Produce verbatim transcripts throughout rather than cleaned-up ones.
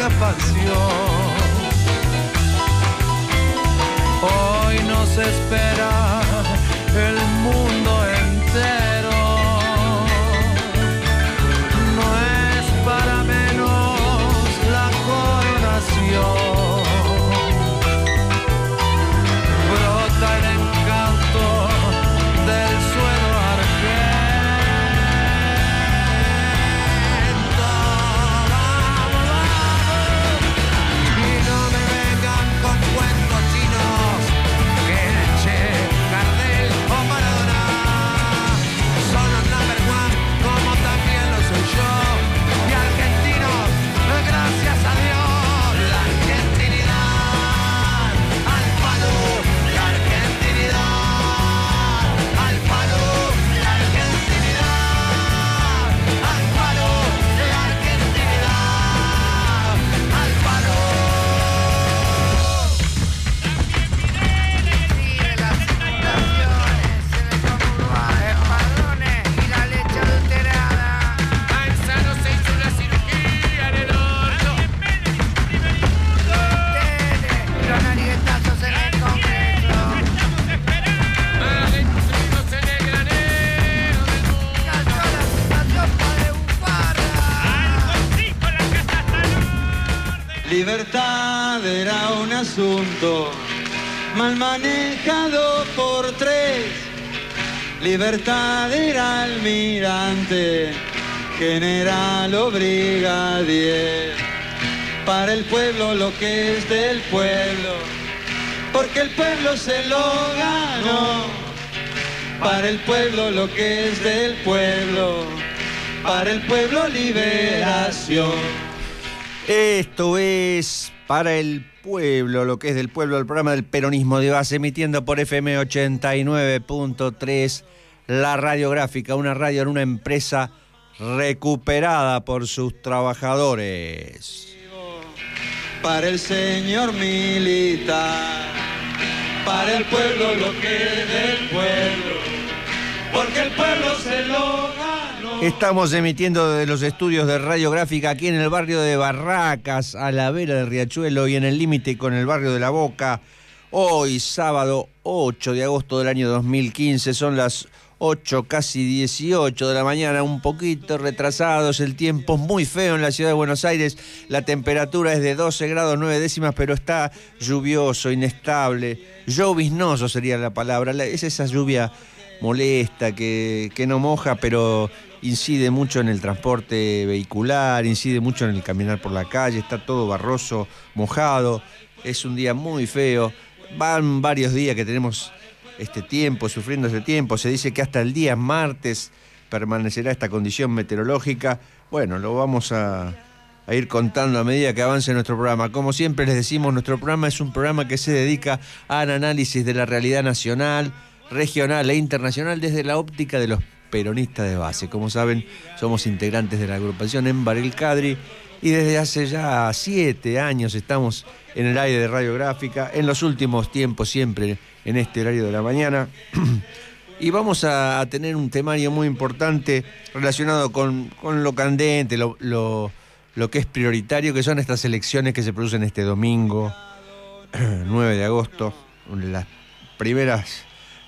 qué pasión. Hoy nos espera el mundo entero. No es para menos la coronación. Brota el encanto del suelo argento. Y no me vengan con cuentos chinos que el Che, Gardel o Maradona son los number one, como también lo soy yo. Y argentinos, gracias a Dios, la argentinidad al palo, la argentinidad al palo, la argentinidad al palo, la argentinidad al palo. Sigue las simulaciones, se me come uruguay, espadrones y la leche adulterada. Manzano se hizo una cirugía en el orto. Ustedes, los nariguetazos en el Congreso. Argentinos en el granero del mundo. Cayó la situación padre bufarra. Libertad era un asunto mal manejado por tres. Libertad era almirante, general o brigadier. Para el pueblo lo que es del pueblo, porque el pueblo se lo ganó. Para el pueblo lo que es del pueblo, para el pueblo liberación. Esto es Para el Pueblo, lo que es del pueblo, el programa del peronismo de base, emitiendo por F M ochenta y nueve punto tres, la radiográfica, una radio en una empresa recuperada por sus trabajadores. Para el señor militar, para el pueblo lo que es del pueblo, porque el pueblo se lo ganó. Estamos emitiendo desde los estudios de radiográfica aquí en el barrio de Barracas, a la vera del Riachuelo y en el límite con el barrio de La Boca. Hoy, sábado ocho de agosto del año dos mil quince, son las ocho, casi dieciocho de la mañana, un poquito retrasados, el tiempo es muy feo en la ciudad de Buenos Aires, la temperatura es de doce grados nueve décimas, pero está lluvioso, inestable, lloviznoso sería la palabra, es esa lluvia molesta, que, que no moja, pero incide mucho en el transporte vehicular, incide mucho en el caminar por la calle, está todo barroso, mojado, es un día muy feo, van varios días que tenemos este tiempo, sufriendo este tiempo, se dice que hasta el día martes permanecerá esta condición meteorológica. Bueno, lo vamos a, a ir contando a medida que avance nuestro programa. Como siempre les decimos, nuestro programa es un programa que se dedica al análisis de la realidad nacional, regional e internacional desde la óptica de los peronistas de base. Como saben, somos integrantes de la agrupación Envar el Cadri y desde hace ya siete años estamos en el aire de radiográfica, en los últimos tiempos siempre en este horario de la mañana. Y vamos a, a tener un temario muy importante relacionado con, con lo candente, lo, lo, lo que es prioritario, que son estas elecciones que se producen este domingo, nueve de agosto, las primeras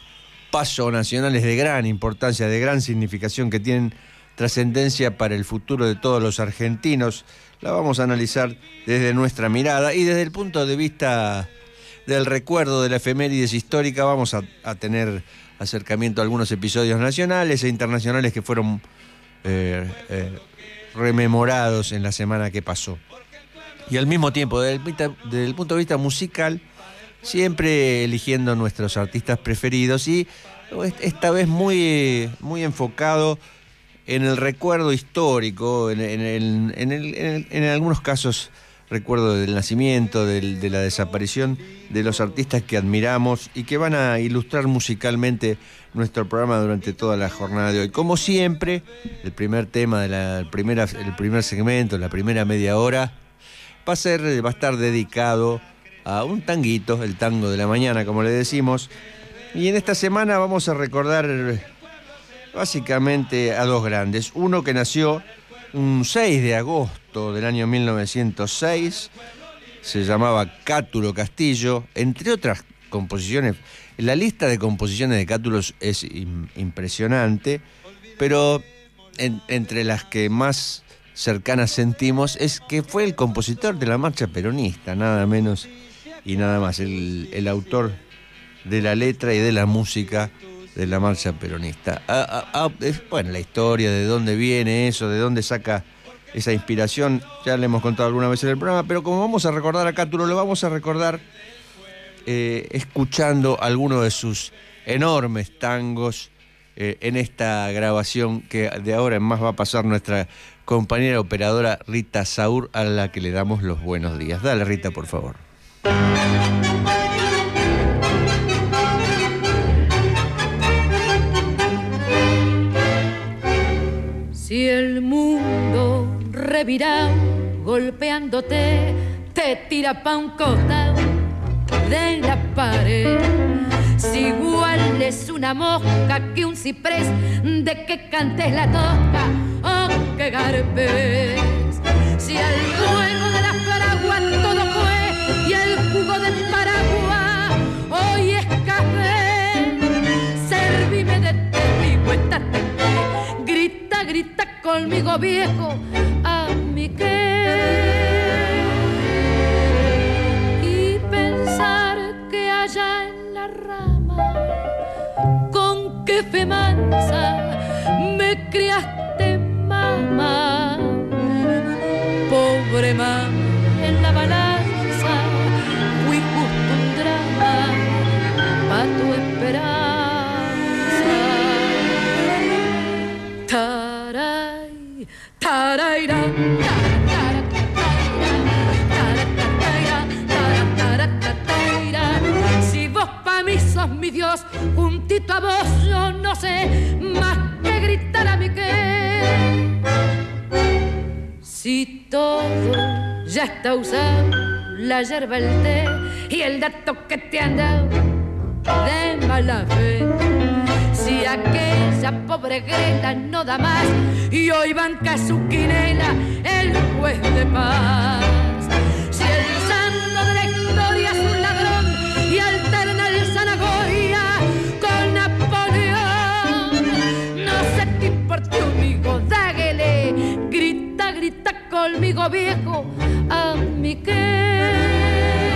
pasos nacionales de gran importancia, de gran significación, que tienen trascendencia para el futuro de todos los argentinos. La vamos a analizar desde nuestra mirada y desde el punto de vista del recuerdo de la efemérides histórica. Vamos a, a tener acercamiento a algunos episodios nacionales e internacionales que fueron eh, eh, rememorados en la semana que pasó. Y al mismo tiempo, desde el, desde el punto de vista musical, siempre eligiendo nuestros artistas preferidos y esta vez muy, muy enfocado en el recuerdo histórico, en, en, en, en, el, en, el, en algunos casos recuerdo del nacimiento, del, de la desaparición de los artistas que admiramos y que van a ilustrar musicalmente nuestro programa durante toda la jornada de hoy. Como siempre, el primer tema, de la, el, primera, el primer segmento, la primera media hora, va a, ser, va a estar dedicado a un tanguito, el tango de la mañana, como le decimos. Y en esta semana vamos a recordar básicamente a dos grandes. Uno que nació un seis de agosto agosto del año mil novecientos seis. Se llamaba Cátulo Castillo, entre otras composiciones. La lista de composiciones de Cátulo es im- impresionante, pero en, entre las que más cercanas sentimos es que fue el compositor de la marcha peronista, nada menos y nada más, el, el autor de la letra y de la música de la marcha peronista. Ah, ah, ah, es, bueno, la historia, de dónde viene eso, de dónde saca esa inspiración, ya le hemos contado alguna vez en el programa, pero como vamos a recordar a Cátulo, lo vamos a recordar eh, escuchando algunos de sus enormes tangos eh, en esta grabación que de ahora en más va a pasar nuestra compañera operadora Rita Saur, a la que le damos los buenos días. Dale, Rita, por favor. Si el mundo revirá golpeándote, te tira pa' un costado de la pared. Si igual es una mosca que un ciprés, de que cantes la tosca o que garpes. Si al fuego de la fragua todo fue y el jugo del paraguas hoy es café, servime de té, vivo esta grita, grita conmigo viejo, a mi qué. Y pensar que allá en la rama, con qué fe mansa me criaste, mamá. Pobre mamá, en la balanza fui justo un drama pa' tu esperanza. Taray, taraira, si vos pa' mí sos mi Dios, juntito a vos yo no sé más que gritar a mi qué. Si todo ya está usado, la yerba, el té y el dato que te han dado de mala fe. Si aquella pobre grela no da más y hoy banca su quinela el juez de paz. Si el santo de la historia es un ladrón y alterna el Zanahoria con Napoleón, no sé qué importa, amigo, dáguele, grita, grita conmigo viejo, a mi qué.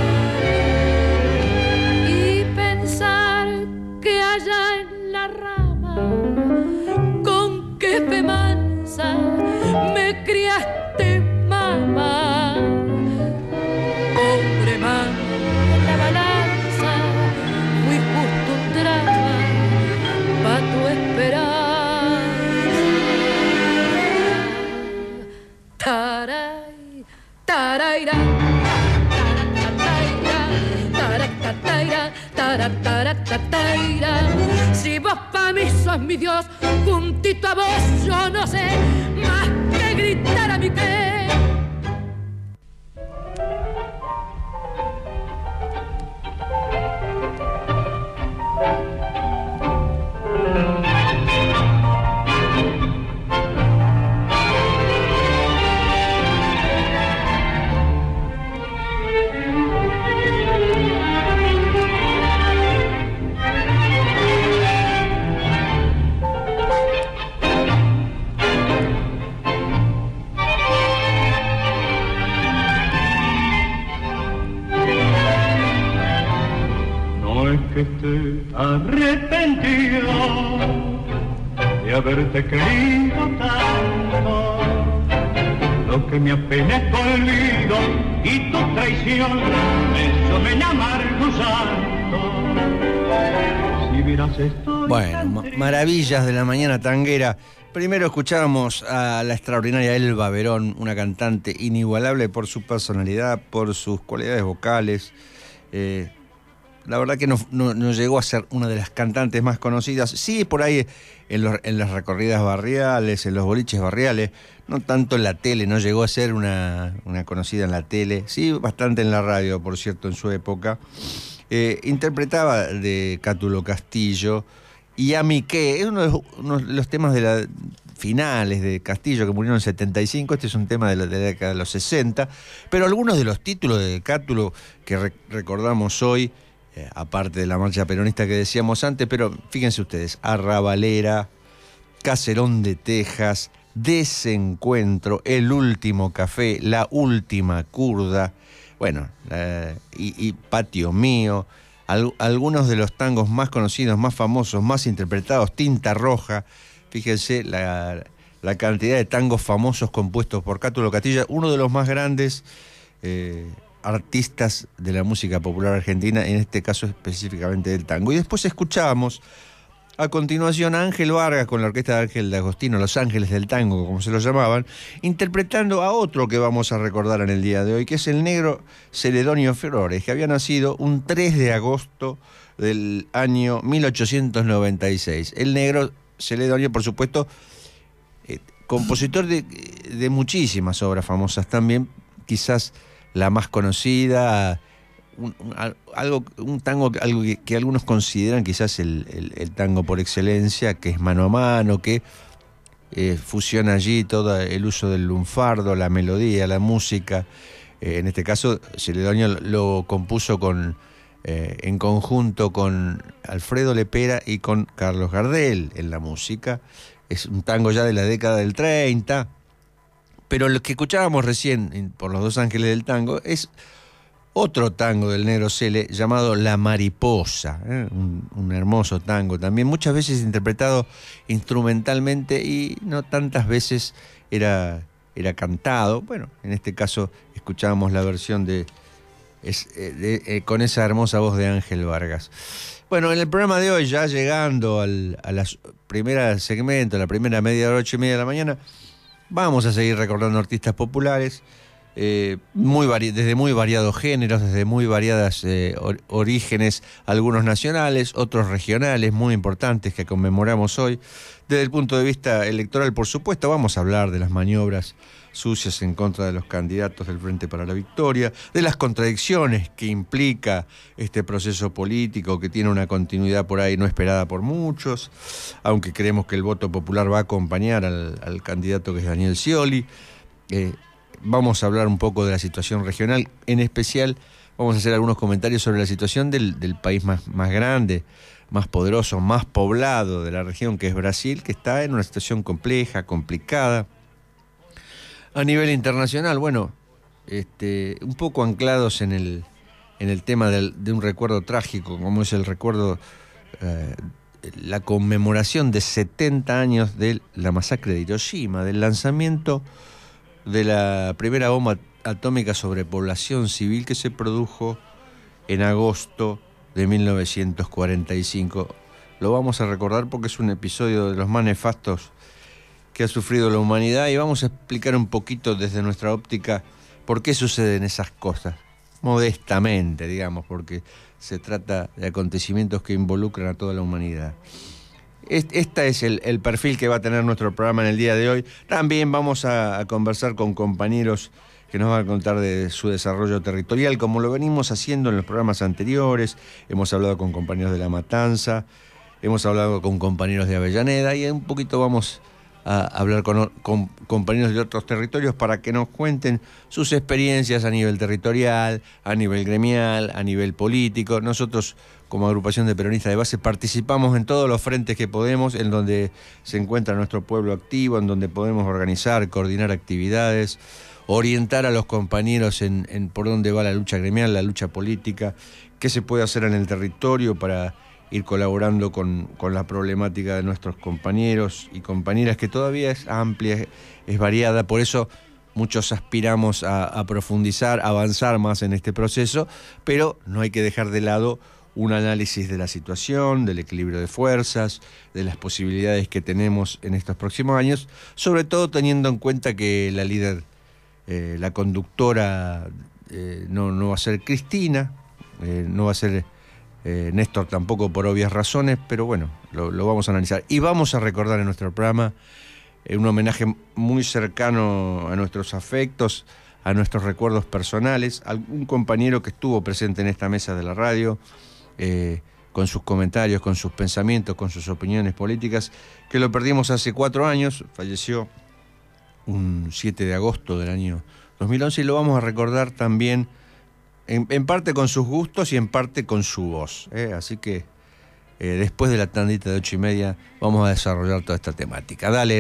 Y pensar que allá en la rama, con qué fe mansa me criaste, mamá. Pobre mamá, en la balanza fui justo un drama pa' tu esperanza. Taray, taraira, si vos pa' mí sos mi Dios, juntito a vos yo no sé más que gritar a mi qué. Que esté arrepentido de haberte querido tanto. Lo que me apena es tu olvido y tu traición, eso me amargo santo. Si vieras esto. Bueno, ma- maravillas de la mañana tanguera. Primero escuchábamos a la extraordinaria Elba Verón, una cantante inigualable por su personalidad, por sus cualidades vocales. Eh, La verdad que no, no, no llegó a ser una de las cantantes más conocidas. Sí, por ahí en, los, en las recorridas barriales, en los boliches barriales, no tanto en la tele, no llegó a ser una, una conocida en la tele. Sí, bastante en la radio, por cierto, en su época. Eh, interpretaba de Cátulo Castillo y A mí qué, es uno de los, uno de los temas de la finales de Castillo, que murió en el setenta y cinco. Este es un tema de la, de la década de los sesenta. Pero algunos de los títulos de Cátulo que re- recordamos hoy, eh, aparte de la marcha peronista que decíamos antes, pero fíjense ustedes, Arrabalera, Caserón de Texas, Desencuentro, El Último Café, La Última Curda, bueno, eh, y, y Patio Mío, al, algunos de los tangos más conocidos, más famosos, más interpretados, Tinta Roja. Fíjense la, la cantidad de tangos famosos compuestos por Cátulo Castillo, uno de los más grandes eh, artistas de la música popular argentina, en este caso específicamente del tango. Y después escuchábamos a continuación a Ángel Vargas con la orquesta de Ángel de Agostino, Los Ángeles del Tango, como se lo llamaban, interpretando a otro que vamos a recordar en el día de hoy, que es el negro Celedonio Flores, que había nacido un tres de agosto del año mil ochocientos noventa y seis. El negro Celedonio, por supuesto, eh, compositor de, de muchísimas obras famosas también, quizás la más conocida, Un, un, algo, un tango algo que, que algunos consideran quizás el, el, el tango por excelencia, que es Mano a Mano, que eh, fusiona allí todo el uso del lunfardo, la melodía, la música. Eh, en este caso, Celedonio lo, lo compuso con, eh, en conjunto con Alfredo Lepera y con Carlos Gardel en la música. Es un tango ya de la década del treinta, pero lo que escuchábamos recién por Los Dos Ángeles del Tango es otro tango del negro Cele llamado La Mariposa, ¿eh? un, un hermoso tango también, muchas veces interpretado instrumentalmente y no tantas veces era, era cantado. Bueno, en este caso escuchábamos la versión de, es, de, de eh, con esa hermosa voz de Ángel Vargas. Bueno, en el programa de hoy, ya llegando al a la primera segmento, la primera media hora, ocho y media de la mañana, vamos a seguir recordando artistas populares. Eh, muy vari- desde muy variados géneros, desde muy variadas eh, or- orígenes, algunos nacionales, otros regionales muy importantes que conmemoramos hoy. Desde el punto de vista electoral, por supuesto, vamos a hablar de las maniobras sucias en contra de los candidatos del Frente para la Victoria, de las contradicciones que implica este proceso político, que tiene una continuidad por ahí no esperada por muchos, aunque creemos que el voto popular va a acompañar al, al candidato que es Daniel Scioli. eh, Vamos a hablar un poco de la situación regional, en especial vamos a hacer algunos comentarios sobre la situación del, del país más, más grande, más poderoso, más poblado de la región, que es Brasil, que está en una situación compleja, complicada. A nivel internacional, bueno, este, un poco anclados en el, en el tema del, de un recuerdo trágico, como es el recuerdo, eh, la conmemoración de setenta años de la masacre de Hiroshima, del lanzamiento de la primera bomba atómica sobre población civil, que se produjo en agosto de mil novecientos cuarenta y cinco. Lo vamos a recordar porque es un episodio de los más nefastos que ha sufrido la humanidad, y vamos a explicar un poquito desde nuestra óptica por qué suceden esas cosas, modestamente, digamos, porque se trata de acontecimientos que involucran a toda la humanidad. Este es el, el perfil que va a tener nuestro programa en el día de hoy. También vamos a, a conversar con compañeros que nos van a contar de su desarrollo territorial, como lo venimos haciendo en los programas anteriores. Hemos hablado con compañeros de La Matanza, hemos hablado con compañeros de Avellaneda, y un poquito vamos a hablar con, con compañeros de otros territorios para que nos cuenten sus experiencias a nivel territorial, a nivel gremial, a nivel político. Nosotros, como agrupación de peronistas de base, participamos en todos los frentes que podemos, en donde se encuentra nuestro pueblo activo, en donde podemos organizar, coordinar actividades, orientar a los compañeros en, en por dónde va la lucha gremial, la lucha política, qué se puede hacer en el territorio para ir colaborando con, con la problemática de nuestros compañeros y compañeras, que todavía es amplia, es variada. Por eso muchos aspiramos a, a profundizar, a avanzar más en este proceso, pero no hay que dejar de lado un análisis de la situación, del equilibrio de fuerzas, de las posibilidades que tenemos en estos próximos años, sobre todo teniendo en cuenta que la líder, eh, la conductora, eh, no, no va a ser Cristina, eh, no va a ser eh, Néstor tampoco, por obvias razones, pero bueno, lo, lo vamos a analizar. Y vamos a recordar en nuestro programa eh, un homenaje muy cercano a nuestros afectos, a nuestros recuerdos personales, algún compañero que estuvo presente en esta mesa de la radio, Eh, con sus comentarios, con sus pensamientos, con sus opiniones políticas, que lo perdimos hace cuatro años, falleció un siete de agosto del año dos mil once y lo vamos a recordar también en, en parte con sus gustos y en parte con su voz, ¿eh? Así que eh, después de la tandita de ocho y media vamos a desarrollar toda esta temática. Dale.